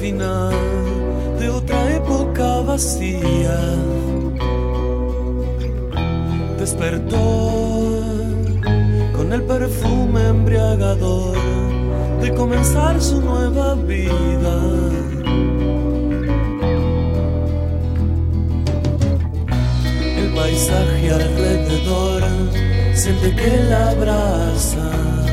final de otra época vacía. Despertó con el perfume embriagador de comenzar su nueva vida. El paisaje alrededor siente que la abraza.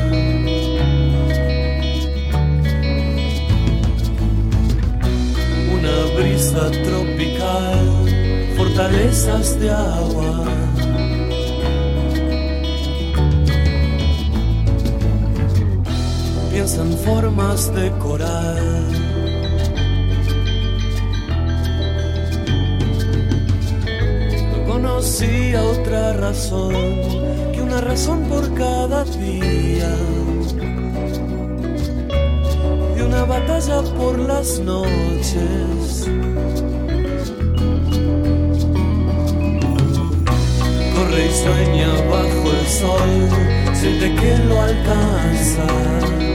Una brisa tropical, fortalezas de agua. Piensa en formas de coral. No conocía otra razón que una razón por cada día, de una batalla por las noches. Corre y sueña bajo el sol, siente que lo alcanza.